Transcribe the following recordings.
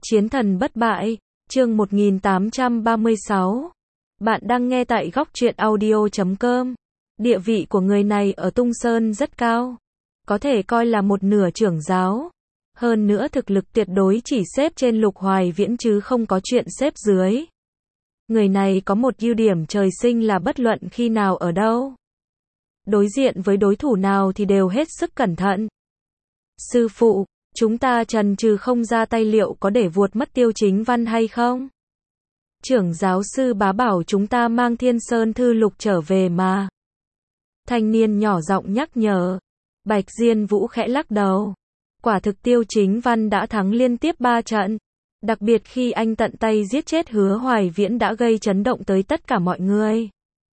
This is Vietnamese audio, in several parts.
Chiến thần bất bại, chương 1836. Bạn đang nghe tại góc truyện audio.com. Địa vị của người này ở Tung Sơn rất cao, có thể coi là một nửa trưởng giáo. Hơn nữa thực lực tuyệt đối chỉ xếp trên Lục Hoài Viễn chứ không có chuyện xếp dưới. Người này có một ưu điểm trời sinh là bất luận khi nào ở đâu, đối diện với đối thủ nào thì đều hết sức cẩn thận. Sư phụ, chúng ta chần chừ không ra tay liệu có để vuột mất Tiêu Chính Văn hay không? Trưởng giáo sư Bá bảo chúng ta mang Thiên Sơn Thư Lục trở về mà. Thanh niên nhỏ giọng nhắc nhở. Bạch Diên Vũ khẽ lắc đầu. Quả thực Tiêu Chính Văn đã thắng liên tiếp 3 trận. Đặc biệt khi anh tận tay giết chết Hứa Hoài Viễn đã gây chấn động tới tất cả mọi người.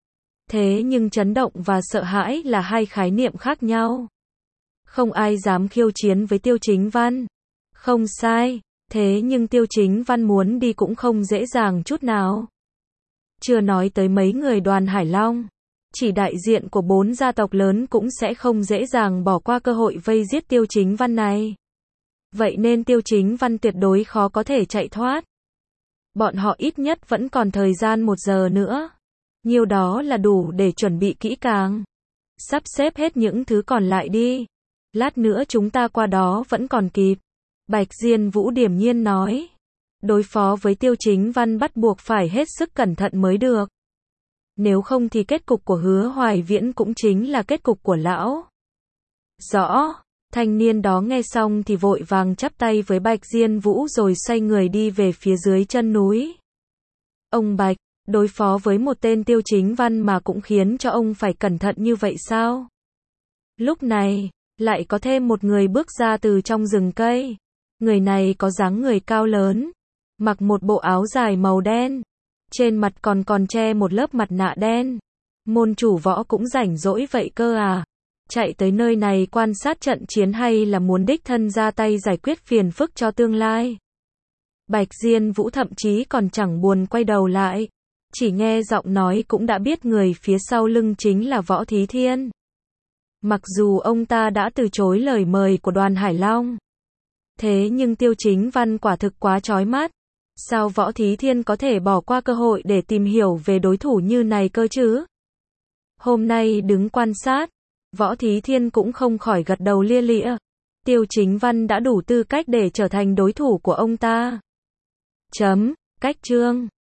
Thế nhưng chấn động và sợ hãi là hai khái niệm khác nhau. Không ai dám khiêu chiến với Tiêu Chính Văn. Không sai, thế nhưng Tiêu Chính Văn muốn đi cũng không dễ dàng chút nào. Chưa nói tới mấy người Đoàn Hải Long, chỉ đại diện của 4 gia tộc lớn cũng sẽ không dễ dàng bỏ qua cơ hội vây giết Tiêu Chính Văn này. Vậy nên Tiêu Chính Văn tuyệt đối khó có thể chạy thoát. Bọn họ ít nhất vẫn còn thời gian 1 giờ nữa. Nhiều đó là đủ để chuẩn bị kỹ càng. Sắp xếp hết những thứ còn lại đi. Lát nữa chúng ta qua đó vẫn còn kịp. Bạch Diên Vũ điềm nhiên nói. Đối phó với Tiêu Chính Văn bắt buộc phải hết sức cẩn thận mới được. Nếu không thì kết cục của Hứa Hoài Viễn cũng chính là kết cục của lão. Rõ. Thanh niên đó nghe xong thì vội vàng chắp tay với Bạch Diên Vũ rồi xoay người đi về phía dưới chân núi. Ông Bạch, đối phó với một tên Tiêu Chính Văn mà cũng khiến cho ông phải cẩn thận như vậy sao? Lúc này, lại có thêm một người bước ra từ trong rừng cây. Người này có dáng người cao lớn, mặc một bộ áo dài màu đen, trên mặt còn che một lớp mặt nạ đen. Môn chủ Võ cũng rảnh rỗi vậy cơ à? Chạy tới nơi này quan sát trận chiến hay là muốn đích thân ra tay giải quyết phiền phức cho tương lai? Bạch Diên Vũ thậm chí còn chẳng buồn quay đầu lại, chỉ nghe giọng nói cũng đã biết người phía sau lưng chính là Võ Thí Thiên. Mặc dù ông ta đã từ chối lời mời của Đoàn Hải Long, thế nhưng Tiêu Chính Văn quả thực quá chói mắt. Sao Võ Thí Thiên có thể bỏ qua cơ hội để tìm hiểu về đối thủ như này cơ chứ? Hôm nay đứng quan sát, Võ Thí Thiên cũng không khỏi gật đầu lia lịa. Tiêu Chính Văn đã đủ tư cách để trở thành đối thủ của ông ta. Cách chương